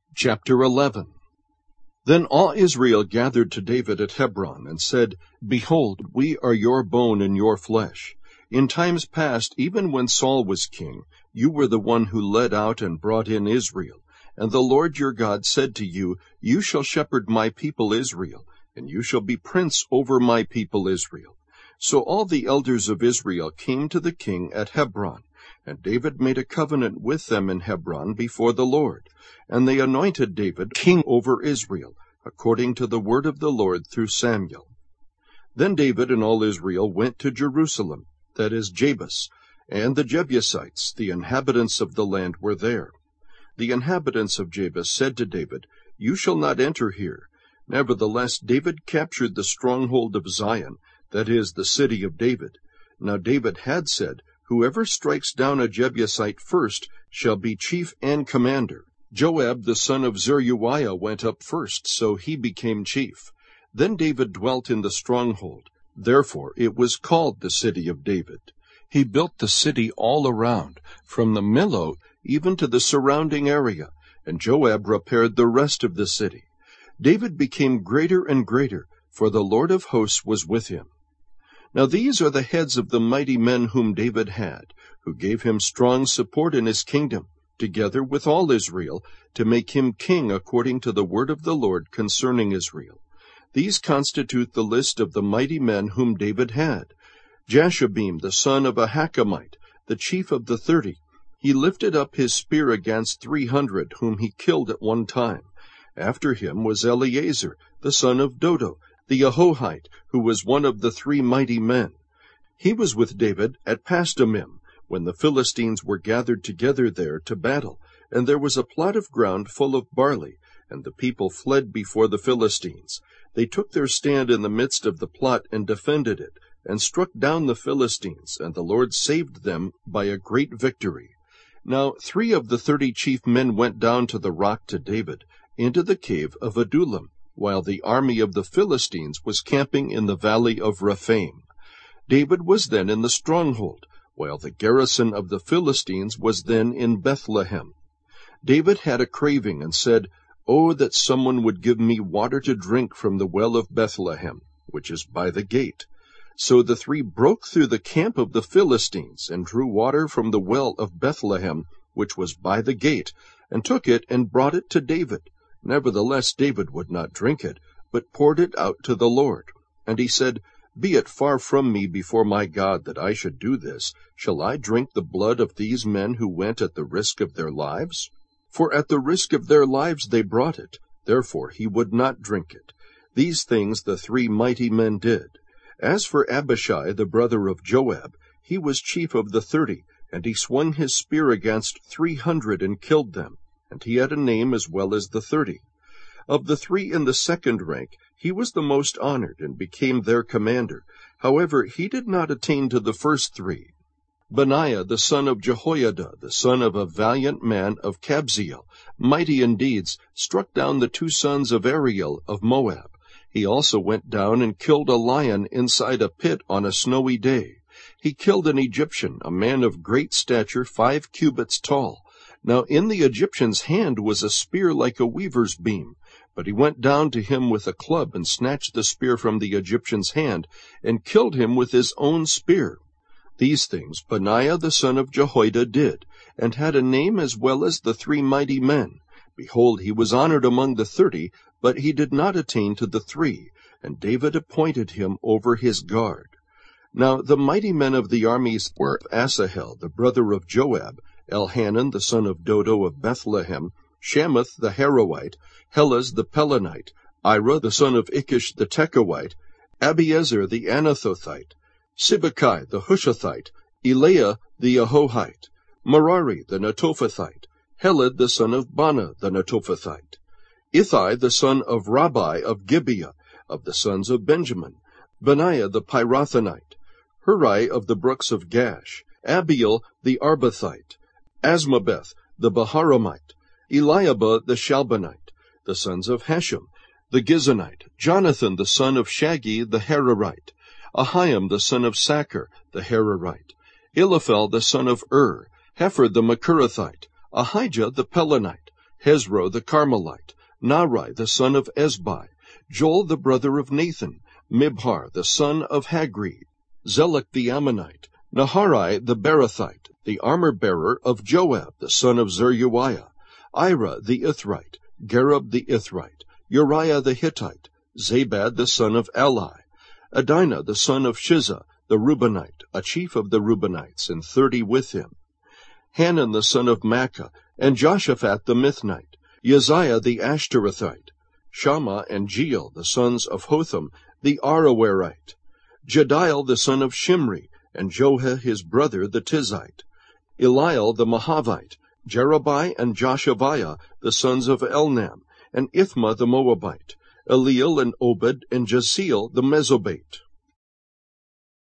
Chapter 11. Then all Israel gathered to David at Hebron, and said, Behold, we are your bone and your flesh. In times past, even when Saul was king, you were the one who led out and brought in Israel. And the Lord your God said to you, You shall shepherd my people Israel, and you shall be prince over my people Israel. So all the elders of Israel came to the king at Hebron, and David made a covenant with them in Hebron before the Lord. And they anointed David king over Israel, according to the word of the Lord through Samuel. Then David and all Israel went to Jerusalem, that is Jabus, and the Jebusites, the inhabitants of the land, were there. The inhabitants of Jabus said to David, You shall not enter here. Nevertheless, David captured the stronghold of Zion, that is, the city of David. Now David had said, Whoever strikes down a Jebusite first shall be chief and commander. Joab the son of Zeruiah went up first, so he became chief. Then David dwelt in the stronghold. Therefore it was called the city of David. He built the city all around, from the Millo even to the surrounding area, and Joab repaired the rest of the city. David became greater and greater, for the Lord of hosts was with him. Now these are the heads of the mighty men whom David had, who gave him strong support in his kingdom, together with all Israel, to make him king according to the word of the Lord concerning Israel. These constitute the list of the mighty men whom David had. Jashobeam the son of Ahakhamite, the chief of the 30. He lifted up his spear against 300, whom he killed at one time. After him was Eleazar, the son of Dodo, the Ahohite, who was one of the 3 mighty men. He was with David at Pasdammim, when the Philistines were gathered together there to battle, and there was a plot of ground full of barley, and the people fled before the Philistines. They took their stand in the midst of the plot and defended it, and struck down the Philistines, and the Lord saved them by a great victory. Now 3 of the 30 chief men went down to the rock to David, into the cave of Adullam, while the army of the Philistines was camping in the valley of Rephaim. David was then in the stronghold, while the garrison of the Philistines was then in Bethlehem. David had a craving, and said, Oh, that someone would give me water to drink from the well of Bethlehem, which is by the gate. So the 3 broke through the camp of the Philistines, and drew water from the well of Bethlehem, which was by the gate, and took it and brought it to David. Nevertheless David would not drink it, but poured it out to the Lord. And he said, Be it far from me before my God that I should do this. Shall I drink the blood of these men who went at the risk of their lives? For at the risk of their lives they brought it. Therefore he would not drink it. These things the 3 mighty men did. As for Abishai, the brother of Joab, he was chief of the 30, and he swung his spear against 300 and killed them, and he had a name as well as the 30. Of the 3 in the second rank, he was the most honored, and became their commander. However, he did not attain to the first 3. Benaiah the son of Jehoiada, the son of a valiant man of Kabzeel, mighty in deeds, struck down the 2 sons of Ariel of Moab. He also went down and killed a lion inside a pit on a snowy day. He killed an Egyptian, a man of great stature, 5 cubits tall. Now in the Egyptian's hand was a spear like a weaver's beam. But he went down to him with a club, and snatched the spear from the Egyptian's hand, and killed him with his own spear. These things Benaiah the son of Jehoiada did, and had a name as well as the 3 mighty men. Behold, he was honored among the 30, but he did not attain to the 3, and David appointed him over his guard. Now the mighty men of the armies were Asahel, the brother of Joab, Elhanan the son of Dodo of Bethlehem, Shamath the Harawite, Helez the Pelonite, Ira the son of Ikish the Tekoite, Abiezer the Anathothite, Sibbecai the Hushathite, Eliah the Ahohite, Merari the Netophathite, Heled the son of Bana the Netophathite, Ithai the son of Rabbi of Gibeah, of the sons of Benjamin, Benaiah the Pirathonite, Hurai of the brooks of Gash, Abiel the Arbathite, Asmabeth the Baharamite, Eliabah the Shalbanite, the sons of Hashem, the Gizonite, Jonathan the son of Shagi the Hararite, Ahiam the son of Sacher the Hararite, Eliphel the son of Hefer the Machirathite, Ahijah the Pelonite, Hezro the Carmelite, Nahrai the son of Ezbai, Joel the brother of Nathan, Mibhar the son of Hagri, Zelek the Ammonite, Naharai the Berothite, the armor-bearer of Joab the son of Zeruiah, Ira the Ithrite, Gareb the Ithrite, Uriah the Hittite, Zabad the son of Eli, Adinah the son of Shiza, the Reubenite, a chief of the Reubenites, and 30 with him, Hanan the son of Makkah, and Joshaphat the Mithnite, Uzziah the Ashtorethite, Shammah and Jeiel the sons of Hotham the Aroerite, Jediel the son of Shimri, and Joah his brother the Tizite, Eliel the Mahavite, Jerubai and Joshaviah the sons of Elnam, and Ithma the Moabite, Eliel and Obed and Jasiel the Mesobate.